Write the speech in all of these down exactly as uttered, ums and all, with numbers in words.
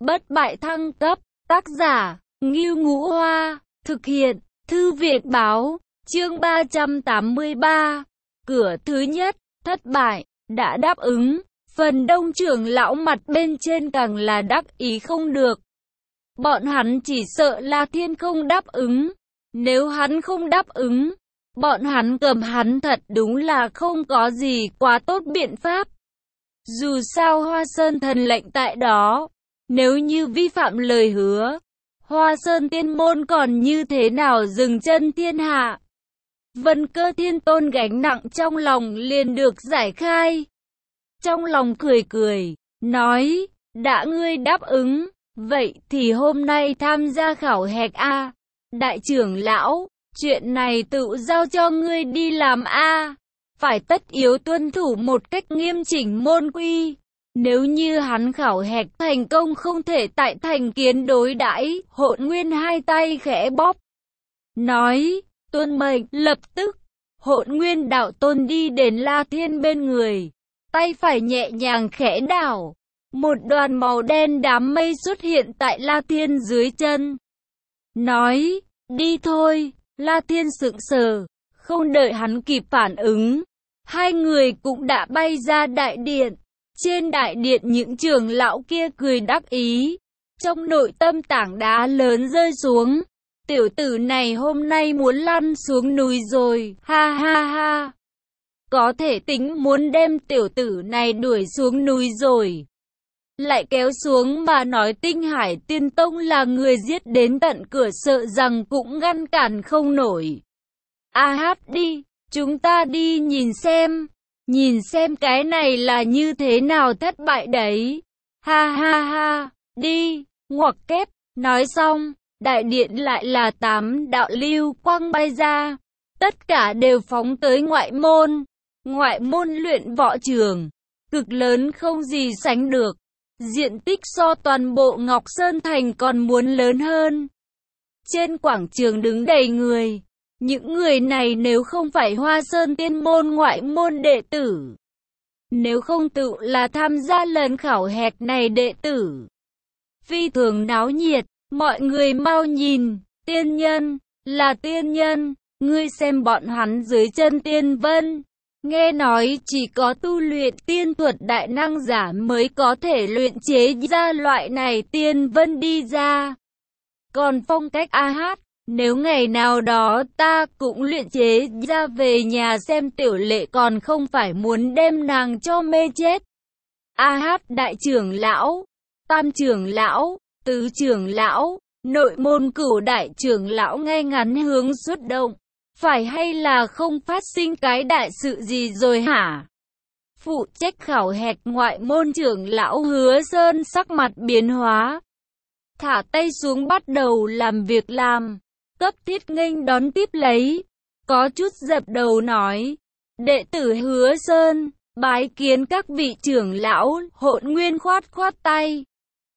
Bất bại thăng cấp, tác giả, Ngưu Ngũ Hoa, thực hiện, Thư viện Báo, chương ba trăm tám mươi ba. Cửa thứ nhất, thất bại, đã đáp ứng, phần đông trưởng lão mặt bên trên càng là đắc ý không được. Bọn hắn chỉ sợ La Thiên không đáp ứng, nếu hắn không đáp ứng, bọn hắn cầm hắn thật đúng là không có gì quá tốt biện pháp. Dù sao Hoa Sơn thần lệnh tại đó, nếu như vi phạm lời hứa, Hoa Sơn tiên môn còn như thế nào dừng chân thiên hạ. Vân Cơ Thiên Tôn gánh nặng trong lòng liền được giải khai. Trong lòng cười cười, nói, đã ngươi đáp ứng, vậy thì hôm nay tham gia khảo hạch a. Đại trưởng lão, chuyện này tự giao cho ngươi đi làm a. Phải tất yếu tuân thủ một cách nghiêm chỉnh môn quy. Nếu như hắn khảo hạch thành công không thể tại thành kiến đối đãi. Hỗn Nguyên hai tay khẽ bóp, nói, tuân mệnh. Lập tức, Hỗn Nguyên đạo tôn đi đến La Thiên bên người, tay phải nhẹ nhàng khẽ đảo, một đoàn màu đen đám mây xuất hiện tại La Thiên dưới chân. Nói, đi thôi. La Thiên sững sờ, không đợi hắn kịp phản ứng, hai người cũng đã bay ra đại điện. Trên đại điện những trưởng lão kia cười đắc ý, trong nội tâm tảng đá lớn rơi xuống. Tiểu tử này hôm nay muốn lăn xuống núi rồi, ha ha ha. Có thể tính muốn đem tiểu tử này đuổi xuống núi rồi. Lại kéo xuống mà nói Tinh Hải Tiên Tông là người giết đến tận cửa sợ rằng cũng ngăn cản không nổi. A hát đi, chúng ta đi nhìn xem. Nhìn xem cái này là như thế nào thất bại đấy. Ha ha ha, đi, ngoặc kép. Nói xong, đại điện lại là tám đạo lưu quang bay ra. Tất cả đều phóng tới ngoại môn. Ngoại môn luyện võ trường, cực lớn không gì sánh được. Diện tích so toàn bộ Ngọc Sơn Thành còn muốn lớn hơn. Trên quảng trường đứng đầy người. Những người này nếu không phải Hoa Sơn tiên môn ngoại môn đệ tử, nếu không tự là tham gia lần khảo hạch này đệ tử. Phi thường náo nhiệt, mọi người mau nhìn, tiên nhân, là tiên nhân, ngươi xem bọn hắn dưới chân tiên vân. Nghe nói chỉ có tu luyện tiên thuật đại năng giả mới có thể luyện chế ra loại này tiên vân đi ra. Còn phong cách a hát, nếu ngày nào đó ta cũng luyện chế ra về nhà xem tiểu lệ còn không phải muốn đem nàng cho mê chết. A hát đại trưởng lão, tam trưởng lão, tứ trưởng lão, nội môn cửu đại trưởng lão ngay ngắn hướng xuất động. Phải hay là không phát sinh cái đại sự gì rồi hả? Phụ trách khảo hạch ngoại môn trưởng lão Hứa Sơn sắc mặt biến hóa, thả tay xuống bắt đầu làm việc làm. Cấp thiết nghênh đón tiếp lấy, có chút dập đầu nói, đệ tử Hứa Sơn, bái kiến các vị trưởng lão. Hỗn Nguyên khoát khoát tay,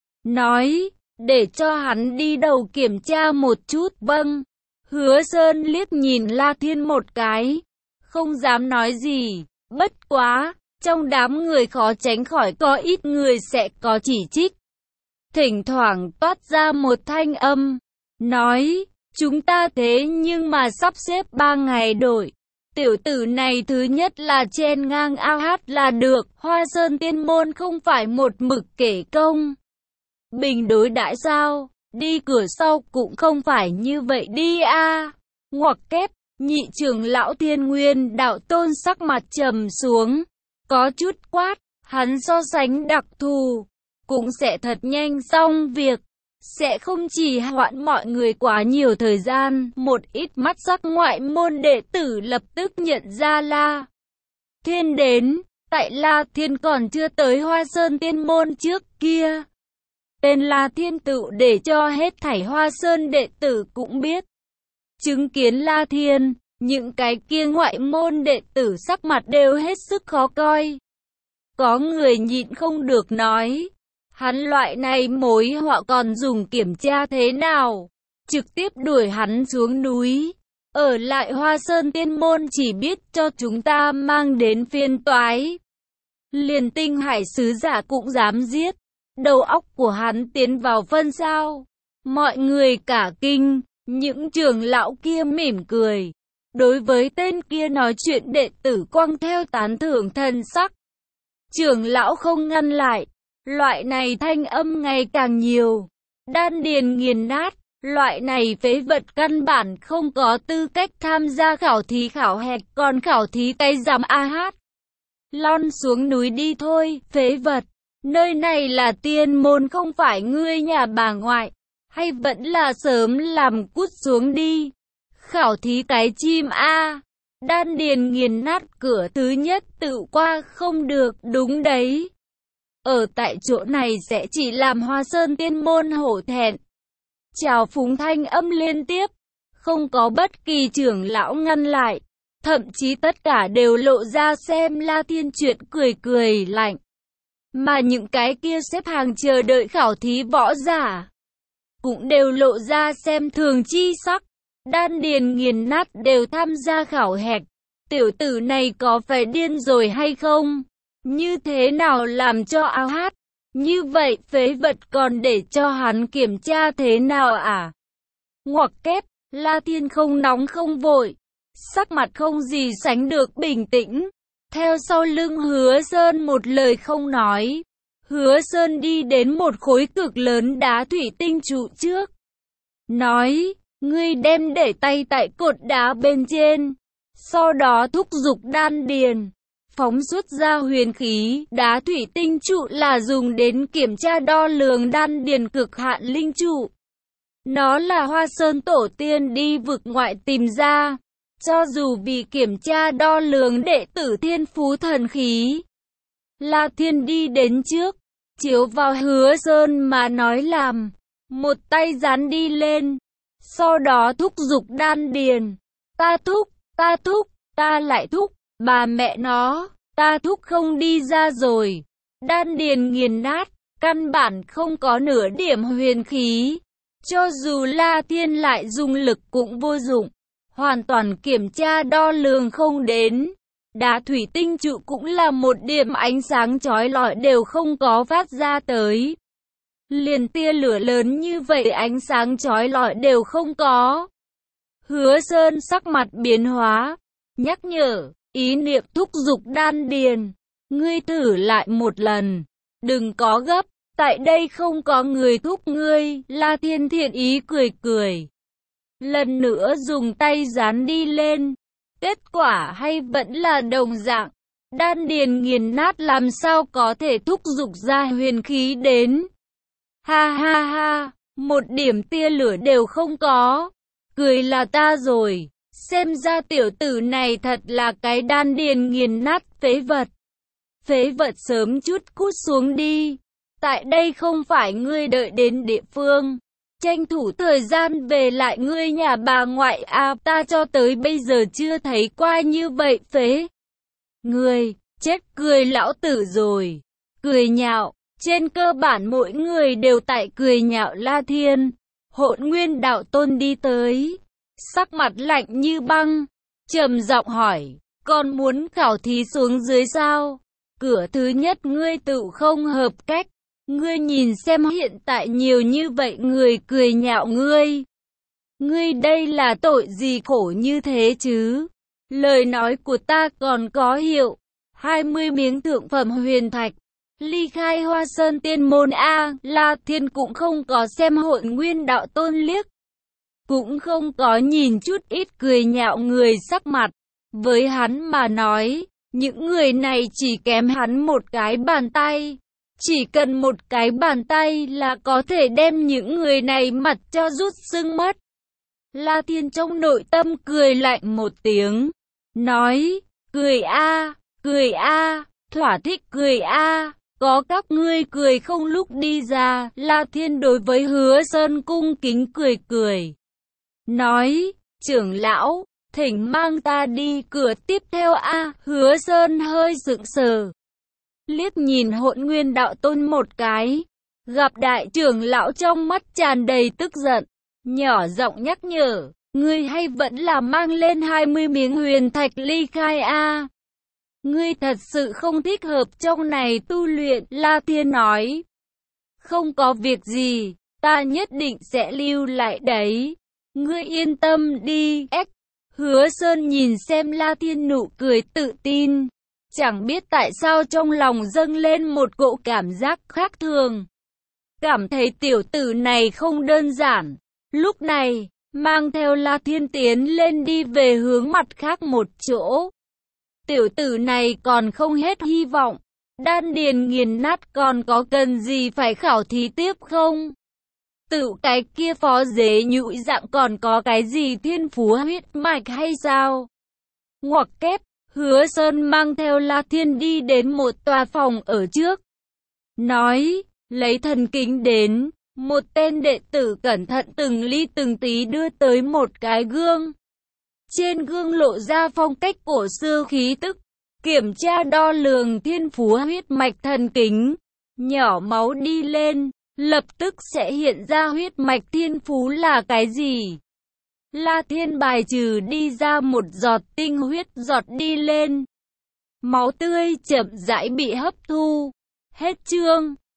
nói, để cho hắn đi đầu kiểm tra một chút. Vâng. Hứa Sơn liếc nhìn La Thiên một cái, không dám nói gì, bất quá, trong đám người khó tránh khỏi có ít người sẽ có chỉ trích. Thỉnh thoảng toát ra một thanh âm, nói, chúng ta thế nhưng mà sắp xếp ba ngày đổi. Tiểu tử này thứ nhất là chen ngang a hát là được, Hoa Sơn tiên môn không phải một mực kể công bình đối đãi sao? Đi cửa sau cũng không phải như vậy đi a. À. Ngoặc kép, nhị trưởng lão Thiên Nguyên đạo tôn sắc mặt trầm xuống, có chút quát, hắn so sánh đặc thù, cũng sẽ thật nhanh xong việc, sẽ không chỉ hoãn mọi người quá nhiều thời gian. Một ít mắt sắc ngoại môn đệ tử lập tức nhận ra La Thiên đến, tại La Thiên còn chưa tới Hoa Sơn tiên môn trước kia. Tên La Thiên tự để cho hết thảy Hoa Sơn đệ tử cũng biết. Chứng kiến La Thiên, những cái kia ngoại môn đệ tử sắc mặt đều hết sức khó coi. Có người nhịn không được nói, hắn loại này mối họa còn dùng kiểm tra thế nào? Trực tiếp đuổi hắn xuống núi. Ở lại Hoa Sơn tiên môn chỉ biết cho chúng ta mang đến phiền toái. Liền Tinh Hải sứ giả cũng dám giết. đầu óc của hắn tiến vào phân sao. Mọi người cả kinh, những trưởng lão kia mỉm cười. Đối với tên kia nói chuyện đệ tử quăng theo tán thưởng thần sắc. Trưởng lão không ngăn lại, loại này thanh âm ngày càng nhiều. Đan điền nghiền nát, loại này phế vật căn bản không có tư cách tham gia khảo thí khảo hạch, còn khảo thí cái giám a hát. Lon xuống núi đi thôi, phế vật. Nơi này là tiên môn không phải ngươi nhà bà ngoại. Hay vẫn là sớm làm cút xuống đi. Khảo thí cái chim a. Đan điền nghiền nát, cửa thứ nhất tự qua không được, đúng đấy. Ở tại chỗ này sẽ chỉ làm Hoa Sơn tiên môn hổ thẹn. Chào phúng thanh âm liên tiếp, không có bất kỳ trưởng lão ngăn lại. Thậm chí tất cả đều lộ ra xem La Thiên chuyện cười cười lạnh. Mà những cái kia xếp hàng chờ đợi khảo thí võ giả cũng đều lộ ra xem thường chi sắc. Đan điền nghiền nát đều tham gia khảo hạch. Tiểu tử này có phải điên rồi hay không? Như thế nào làm cho a hát? Như vậy phế vật còn để cho hắn kiểm tra thế nào à? Ngoặc kép, La Thiên không nóng không vội, sắc mặt không gì sánh được bình tĩnh. Theo sau lưng Hứa Sơn một lời không nói. Hứa Sơn đi đến một khối cực lớn đá thủy tinh trụ trước. Nói, ngươi đem để tay tại cột đá bên trên. Sau đó thúc giục đan điền. Phóng xuất ra huyền khí, đá thủy tinh trụ là dùng đến kiểm tra đo lường đan điền cực hạn linh trụ. Nó là Hoa Sơn tổ tiên đi vực ngoại tìm ra. Cho dù vì kiểm tra đo lường đệ tử thiên phú thần khí, La Thiên đi đến trước, chiếu vào Hứa Sơn mà nói làm, một tay dán đi lên, sau đó thúc giục đan điền. Ta thúc, ta thúc, ta lại thúc, bà mẹ nó, ta thúc không đi ra rồi. Đan điền nghiền nát, căn bản không có nửa điểm huyền khí. Cho dù La Thiên lại dùng lực cũng vô dụng, hoàn toàn kiểm tra đo lường không đến. Đá thủy tinh trụ cũng là một điểm ánh sáng chói lọi đều không có phát ra tới. Liền tia lửa lớn như vậy ánh sáng chói lọi đều không có. Hứa Sơn sắc mặt biến hóa, nhắc nhở, ý niệm thúc giục đan điền. Ngươi thử lại một lần, đừng có gấp, tại đây không có người thúc ngươi. La Thiên thiện ý cười cười. Lần nữa dùng tay dán đi lên. Kết quả hay vẫn là đồng dạng. Đan điền nghiền nát làm sao có thể thúc giục ra huyền khí đến. Ha ha ha, một điểm tia lửa đều không có. Cười là ta rồi. Xem ra tiểu tử này thật là cái đan điền nghiền nát phế vật. Phế vật sớm chút cút xuống đi. Tại đây không phải ngươi đợi đến địa phương. Tranh thủ thời gian về lại ngươi nhà bà ngoại à, ta cho tới bây giờ chưa thấy qua như vậy phế. Ngươi, chết cười lão tử rồi. Cười nhạo, trên cơ bản mỗi người đều tại cười nhạo La Thiên. Hỗn Nguyên đạo tôn đi tới, sắc mặt lạnh như băng, trầm giọng hỏi, còn muốn khảo thí xuống dưới sao? Cửa thứ nhất ngươi tự không hợp cách. Ngươi nhìn xem hiện tại nhiều như vậy người cười nhạo ngươi. Ngươi đây là tội gì khổ như thế chứ? Lời nói của ta còn có hiệu. hai mươi miếng thượng phẩm huyền thạch. Ly khai Hoa Sơn tiên môn A. La Thiên cũng không có xem Hỗn Nguyên đạo tôn liếc. Cũng không có nhìn chút ít cười nhạo người sắc mặt. Với hắn mà nói, những người này chỉ kém hắn một cái bàn tay. Chỉ cần một cái bàn tay là có thể đem những người này mặt cho rút sưng mất. La Thiên trong nội tâm cười lạnh một tiếng. Nói, cười a, cười a, thỏa thích cười a. Có các ngươi cười không lúc đi ra. La Thiên đối với Hứa Sơn cung kính cười cười. Nói, trưởng lão, thỉnh mang ta đi cửa tiếp theo a. Hứa Sơn hơi sững sờ. Liếc nhìn Hỗn Nguyên đạo tôn một cái, gặp đại trưởng lão trong mắt tràn đầy tức giận, nhỏ giọng nhắc nhở, ngươi hay vẫn là mang lên hai mươi miếng huyền thạch ly khai a. Ngươi thật sự không thích hợp trong này tu luyện. La Thiên nói. Không có việc gì, ta nhất định sẽ lưu lại đấy. Ngươi yên tâm đi. Ếch. Hứa Sơn nhìn xem La Thiên nụ cười tự tin. Chẳng biết tại sao trong lòng dâng lên một cỗ cảm giác khác thường. Cảm thấy tiểu tử này không đơn giản. Lúc này, mang theo La Thiên tiến lên đi về hướng mặt khác một chỗ. Tiểu tử này còn không hết hy vọng. Đan điền nghiền nát còn có cần gì phải khảo thí tiếp không? Tự cái kia phó dế nhụy dạng còn có cái gì thiên phú huyết mạch hay sao? Ngoặc kép, Hứa Sơn mang theo La Thiên đi đến một tòa phòng ở trước. Nói, lấy thần kính đến, một tên đệ tử cẩn thận từng ly từng tí đưa tới một cái gương. Trên gương lộ ra phong cách cổ xưa khí tức. Kiểm tra đo lường thiên phú huyết mạch thần kính. Nhỏ máu đi lên, lập tức sẽ hiện ra huyết mạch thiên phú là cái gì. La Thiên bài trừ đi ra một giọt tinh huyết giọt đi lên. Máu tươi chậm rãi bị hấp thu. Hết chương.